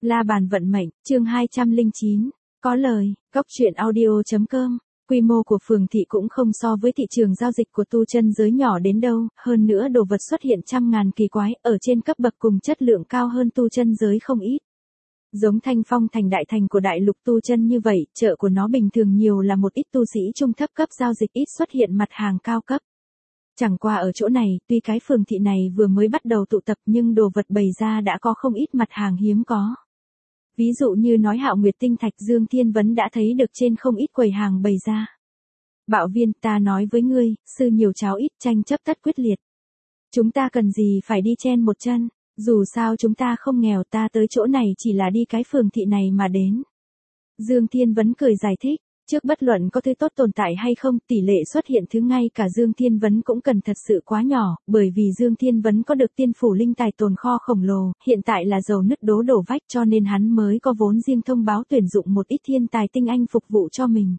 La bàn vận mệnh, chương 209. Có lời, góc truyện audio.com. Quy mô của phường thị cũng không so với thị trường giao dịch của tu chân giới nhỏ đến đâu, hơn nữa đồ vật xuất hiện trăm ngàn kỳ quái, ở trên cấp bậc cùng chất lượng cao hơn tu chân giới không ít. Giống Thanh Phong thành đại thành của đại lục tu chân như vậy, chợ của nó bình thường nhiều là một ít tu sĩ trung thấp cấp giao dịch, ít xuất hiện mặt hàng cao cấp. Chẳng qua ở chỗ này, tuy cái phường thị này vừa mới bắt đầu tụ tập nhưng đồ vật bày ra đã có không ít mặt hàng hiếm có. Ví dụ như nói Hạo Nguyệt Tinh Thạch, Dương Thiên Vấn đã thấy được trên không ít quầy hàng bày ra. Bạo Viên, ta nói với ngươi, sư nhiều cháo ít, tranh chấp tất quyết liệt. Chúng ta cần gì phải đi chen một chân, dù sao chúng ta không nghèo, ta tới chỗ này chỉ là đi cái phường thị này mà đến. Dương Thiên Vấn cười giải thích. Trước bất luận có thứ tốt tồn tại hay không, tỷ lệ xuất hiện thứ ngay cả Dương Thiên Vấn cũng cần thật sự quá nhỏ, bởi vì Dương Thiên Vấn có được tiên phủ linh tài tồn kho khổng lồ, hiện tại là dầu nứt đổ vách, cho nên hắn mới có vốn riêng thông báo tuyển dụng một ít thiên tài tinh anh phục vụ cho mình.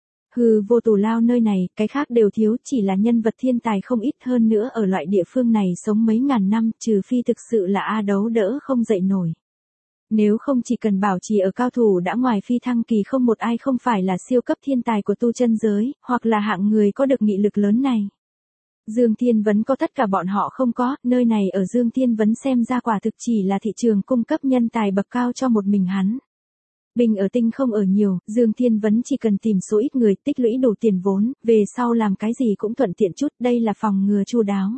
Hư vô tù lao nơi này, cái khác đều thiếu, chỉ là nhân vật thiên tài không ít, hơn nữa ở loại địa phương này sống mấy ngàn năm, trừ phi thực sự là A đấu đỡ không dậy nổi. Nếu không chỉ cần bảo trì ở cao thủ đã ngoài phi thăng kỳ không một ai không phải là siêu cấp thiên tài của tu chân giới, hoặc là hạng người có được nghị lực lớn này. Dương Thiên Vấn có tất cả bọn họ không có, nơi này ở Dương Thiên Vấn xem ra quả thực chỉ là thị trường cung cấp nhân tài bậc cao cho một mình hắn. Bình ở tinh không ở nhiều, Dương Thiên Vấn chỉ cần tìm số ít người tích lũy đủ tiền vốn, về sau làm cái gì cũng thuận tiện chút, đây là phòng ngừa chu đáo.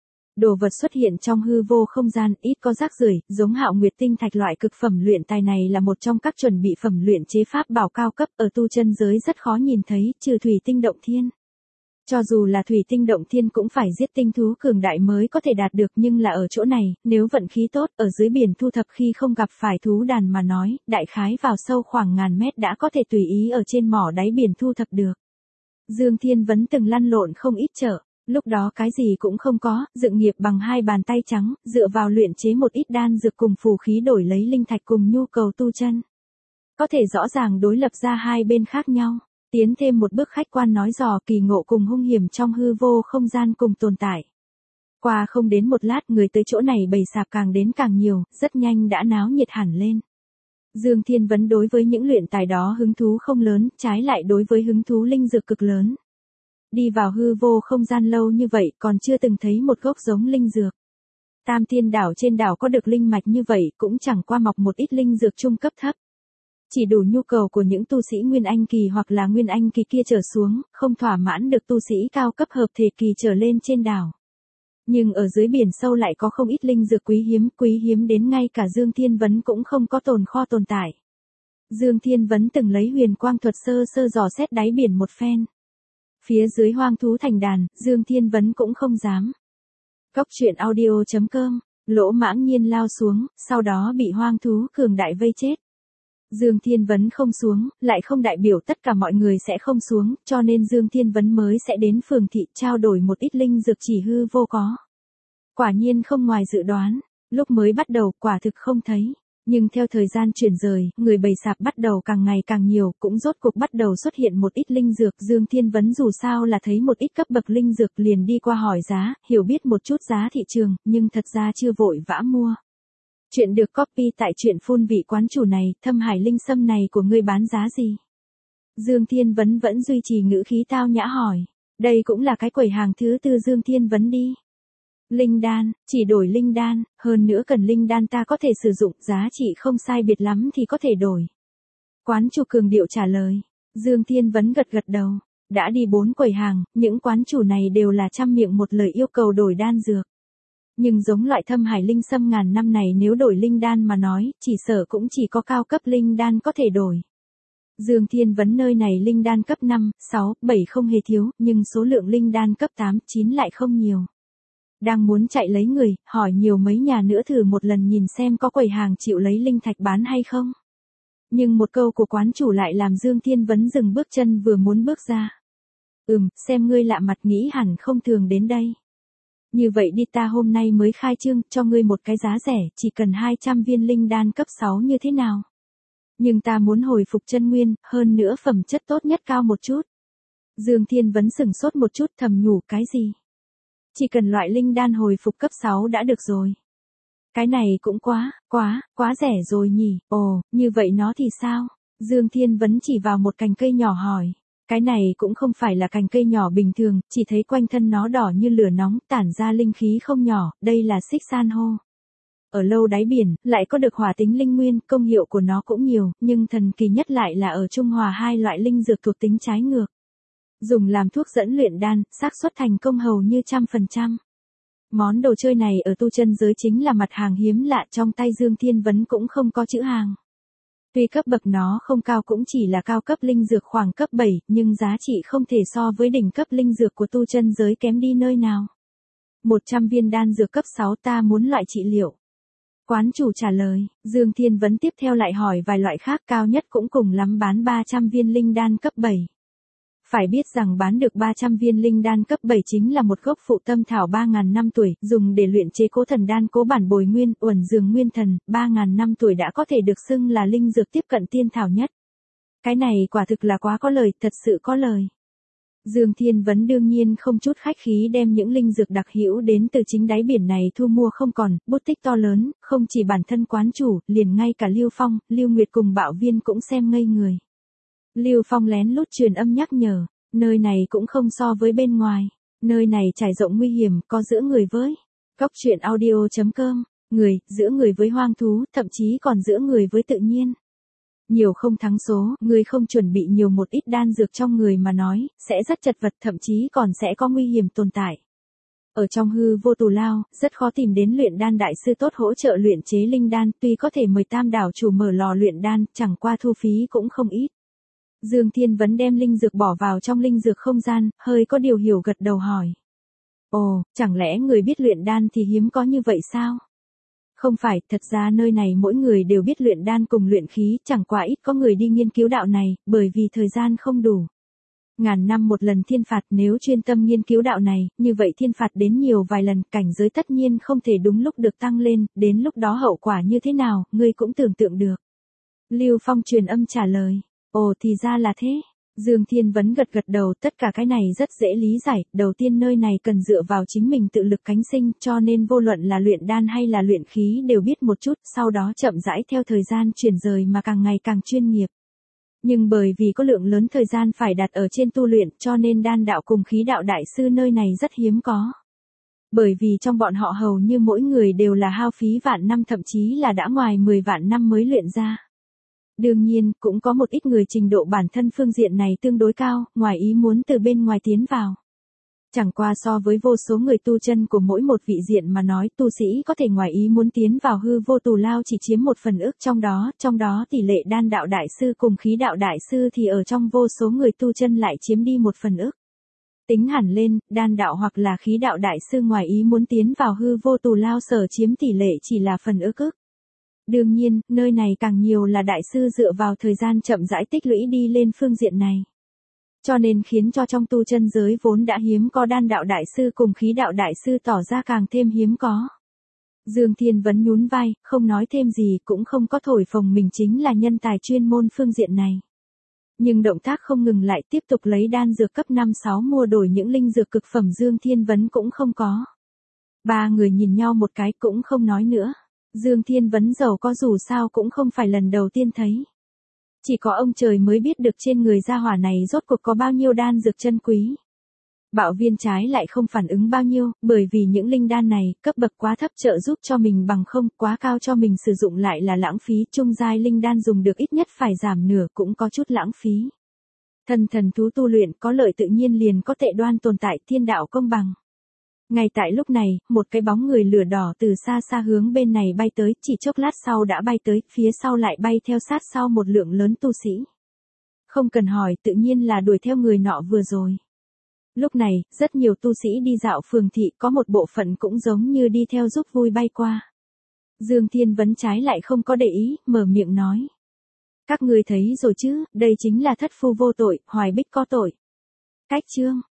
Đồ vật xuất hiện trong hư vô không gian, ít có rác rưởi, giống Hạo Nguyệt Tinh Thạch loại cực phẩm luyện tài này là một trong các chuẩn bị phẩm luyện chế pháp bảo cao cấp ở tu chân giới rất khó nhìn thấy, trừ Thủy Tinh Động Thiên. Cho dù là Thủy Tinh Động Thiên cũng phải giết tinh thú cường đại mới có thể đạt được, nhưng là ở chỗ này, nếu vận khí tốt, ở dưới biển thu thập khi không gặp phải thú đàn mà nói, đại khái vào sâu khoảng ngàn mét đã có thể tùy ý ở trên mỏ đáy biển thu thập được. Dương Thiên Vấn từng lăn lộn không ít chợ. Lúc đó cái gì cũng không có, dựng nghiệp bằng hai bàn tay trắng, dựa vào luyện chế một ít đan dược cùng phù khí đổi lấy linh thạch cùng nhu cầu tu chân. Có thể rõ ràng đối lập ra hai bên khác nhau, tiến thêm một bước khách quan nói dò kỳ ngộ cùng hung hiểm trong hư vô không gian cùng tồn tại. Qua không đến một lát người tới chỗ này bày sạp càng đến càng nhiều, rất nhanh đã náo nhiệt hẳn lên. Dương Thiên Vấn đối với những luyện tài đó hứng thú không lớn, trái lại đối với hứng thú linh dược cực lớn. Đi vào hư vô không gian lâu như vậy còn chưa từng thấy một gốc giống linh dược. Tam Thiên Đảo trên đảo có được linh mạch như vậy cũng chẳng qua mọc một ít linh dược trung cấp thấp. Chỉ đủ nhu cầu của những tu sĩ Nguyên Anh kỳ hoặc là Nguyên Anh kỳ kia trở xuống, không thỏa mãn được tu sĩ cao cấp hợp thể kỳ trở lên trên đảo. Nhưng ở dưới biển sâu lại có không ít linh dược quý hiếm đến ngay cả Dương Thiên Vấn cũng không có tồn kho tồn tại. Dương Thiên Vấn từng lấy huyền quang thuật sơ dò xét đáy biển một phen. Phía dưới hoang thú thành đàn, Dương Thiên Vấn cũng không dám. Góc truyện audio.com, Lỗ Mãng Nhiên lao xuống, sau đó bị hoang thú cường đại vây chết. Dương Thiên Vấn không xuống, lại không đại biểu tất cả mọi người sẽ không xuống, cho nên Dương Thiên Vấn mới sẽ đến phường thị trao đổi một ít linh dược chỉ hư vô có. Quả nhiên không ngoài dự đoán, lúc mới bắt đầu quả thực không thấy. Nhưng theo thời gian chuyển rời, người bày sạp bắt đầu càng ngày càng nhiều, cũng rốt cuộc bắt đầu xuất hiện một ít linh dược. Dương Thiên Vấn dù sao là thấy một ít cấp bậc linh dược liền đi qua hỏi giá, hiểu biết một chút giá thị trường, nhưng thật ra chưa vội vã mua. Chuyện được copy tại truyện phun vị quán chủ này, Thâm Hải linh sâm này của ngươi bán giá gì? Dương Thiên Vấn vẫn duy trì ngữ khí tao nhã hỏi. Đây cũng là cái quầy hàng thứ tư Dương Thiên Vấn đi. Linh đan, chỉ đổi linh đan, hơn nữa cần linh đan ta có thể sử dụng, giá trị không sai biệt lắm thì có thể đổi. Quán chủ cường điệu trả lời. Dương Thiên Vấn gật đầu. Đã đi 4 quầy hàng, những quán chủ này đều là trăm miệng một lời yêu cầu đổi đan dược. Nhưng giống loại Thâm Hải linh sâm ngàn năm này nếu đổi linh đan mà nói, chỉ sợ cũng chỉ có cao cấp linh đan có thể đổi. Dương Thiên Vấn nơi này linh đan cấp 5, 6, 7 không hề thiếu, nhưng số lượng linh đan cấp 8, 9 lại không nhiều. Đang muốn chạy lấy người, hỏi nhiều mấy nhà nữa thử một lần nhìn xem có quầy hàng chịu lấy linh thạch bán hay không. Nhưng một câu của quán chủ lại làm Dương Thiên Vấn dừng bước chân vừa muốn bước ra. Xem ngươi lạ mặt nghĩ hẳn không thường đến đây. Như vậy đi ta hôm nay mới khai trương, cho ngươi một cái giá rẻ, chỉ cần 200 viên linh đan cấp 6 như thế nào. Nhưng ta muốn hồi phục chân nguyên, hơn nữa phẩm chất tốt nhất cao một chút. Dương Thiên Vấn sửng sốt một chút thầm nhủ cái gì. Chỉ cần loại linh đan hồi phục cấp 6 đã được rồi. Cái này cũng quá rẻ rồi nhỉ, ồ, như vậy nó thì sao? Dương Thiên Vấn chỉ vào một cành cây nhỏ hỏi. Cái này cũng không phải là cành cây nhỏ bình thường, chỉ thấy quanh thân nó đỏ như lửa nóng, tản ra linh khí không nhỏ, đây là xích san hô. Ở lâu đáy biển, lại có được hỏa tính linh nguyên, công hiệu của nó cũng nhiều, nhưng thần kỳ nhất lại là ở trung hòa hai loại linh dược thuộc tính trái ngược. Dùng làm thuốc dẫn luyện đan, xác suất thành công hầu như 100%. Món đồ chơi này ở tu chân giới chính là mặt hàng hiếm lạ, trong tay Dương Thiên Vấn cũng không có chữ hàng. Tuy cấp bậc nó không cao cũng chỉ là cao cấp linh dược khoảng cấp 7, nhưng giá trị không thể so với đỉnh cấp linh dược của tu chân giới kém đi nơi nào. 100 viên đan dược cấp 6 ta muốn loại trị liệu. Quán chủ trả lời, Dương Thiên Vấn tiếp theo lại hỏi vài loại khác, cao nhất cũng cùng lắm bán 300 viên linh đan cấp 7. Phải biết rằng bán được 300 viên linh đan cấp 7 chính là một gốc phụ tâm thảo 3.000 năm tuổi, dùng để luyện chế cố thần đan cố bản bồi nguyên, uẩn dường nguyên thần, 3.000 năm tuổi đã có thể được xưng là linh dược tiếp cận tiên thảo nhất. Cái này quả thực là quá có lời, thật sự có lời. Dương Thiên Vấn đương nhiên không chút khách khí đem những linh dược đặc hữu đến từ chính đáy biển này thu mua không còn, bút tích to lớn, không chỉ bản thân quán chủ, liền ngay cả Lưu Phong, Lưu Nguyệt cùng Bạo Viên cũng xem ngây người. Lưu Phong lén lút truyền âm nhắc nhở, nơi này cũng không so với bên ngoài, nơi này trải rộng nguy hiểm, có giữa người với Cốc Truyện Audio.com, người, giữa người với hoang thú, thậm chí còn giữa người với tự nhiên. Nhiều không thắng số, người không chuẩn bị nhiều một ít đan dược trong người mà nói, sẽ rất chật vật, thậm chí còn sẽ có nguy hiểm tồn tại. Ở trong hư vô tù lao, rất khó tìm đến luyện đan đại sư tốt hỗ trợ luyện chế linh đan, tuy có thể mời Tam đảo chủ mở lò luyện đan, chẳng qua thu phí cũng không ít. Dương Thiên Vấn đem linh dược bỏ vào trong linh dược không gian, hơi có điều hiểu gật đầu hỏi. Ồ, chẳng lẽ người biết luyện đan thì hiếm có như vậy sao? Không phải, thật ra nơi này mỗi người đều biết luyện đan cùng luyện khí, chẳng qua ít có người đi nghiên cứu đạo này, bởi vì thời gian không đủ. Ngàn năm một lần thiên phạt, nếu chuyên tâm nghiên cứu đạo này, như vậy thiên phạt đến nhiều vài lần, cảnh giới tất nhiên không thể đúng lúc được tăng lên, đến lúc đó hậu quả như thế nào, ngươi cũng tưởng tượng được. Lưu Phong truyền âm trả lời. Ồ thì ra là thế. Dương Thiên Vấn gật gật đầu, tất cả cái này rất dễ lý giải, đầu tiên nơi này cần dựa vào chính mình tự lực cánh sinh, cho nên vô luận là luyện đan hay là luyện khí đều biết một chút, sau đó chậm rãi theo thời gian chuyển rời mà càng ngày càng chuyên nghiệp. Nhưng bởi vì có lượng lớn thời gian phải đặt ở trên tu luyện, cho nên đan đạo cùng khí đạo đại sư nơi này rất hiếm có. Bởi vì trong bọn họ hầu như mỗi người đều là hao phí vạn năm, thậm chí là đã ngoài 10 vạn năm mới luyện ra. Đương nhiên, cũng có một ít người trình độ bản thân phương diện này tương đối cao, ngoài ý muốn từ bên ngoài tiến vào. Chẳng qua so với vô số người tu chân của mỗi một vị diện mà nói, tu sĩ có thể ngoài ý muốn tiến vào hư vô tù lao chỉ chiếm 1/10 trong đó tỷ lệ đan đạo đại sư cùng khí đạo đại sư thì ở trong vô số người tu chân lại chiếm đi 1/10. Tính hẳn lên, đan đạo hoặc là khí đạo đại sư ngoài ý muốn tiến vào hư vô tù lao sở chiếm tỷ lệ chỉ là 1/10. Đương nhiên, nơi này càng nhiều là đại sư dựa vào thời gian chậm rãi tích lũy đi lên phương diện này. Cho nên khiến cho trong tu chân giới vốn đã hiếm có đan đạo đại sư cùng khí đạo đại sư tỏ ra càng thêm hiếm có. Dương Thiên Vấn nhún vai, không nói thêm gì, cũng không có thổi phồng mình chính là nhân tài chuyên môn phương diện này. Nhưng động tác không ngừng lại, tiếp tục lấy đan dược cấp 5-6 mua đổi những linh dược cực phẩm. Dương Thiên Vấn cũng không có. Ba người nhìn nhau một cái cũng không nói nữa. Dương Thiên Vấn giàu có dù sao cũng không phải lần đầu tiên thấy. Chỉ có ông trời mới biết được trên người gia hỏa này rốt cuộc có bao nhiêu đan dược chân quý. Bạo Viên trái lại không phản ứng bao nhiêu, bởi vì những linh đan này, cấp bậc quá thấp trợ giúp cho mình bằng không, quá cao cho mình sử dụng lại là lãng phí, trung giai linh đan dùng được ít nhất phải giảm nửa cũng có chút lãng phí. Thần thú tu luyện có lợi tự nhiên liền có tệ đoan tồn tại, thiên đạo công bằng. Ngay tại lúc này, một cái bóng người lửa đỏ từ xa xa hướng bên này bay tới, chỉ chốc lát sau đã bay tới, phía sau lại bay theo sát sau một lượng lớn tu sĩ. Không cần hỏi, tự nhiên là đuổi theo người nọ vừa rồi. Lúc này, rất nhiều tu sĩ đi dạo phường thị, có một bộ phận cũng giống như đi theo giúp vui bay qua. Dương Thiên Vấn trái lại không có để ý, mở miệng nói. Các ngươi thấy rồi chứ, đây chính là thất phu vô tội, Hoài Bích có tội. Cách chương.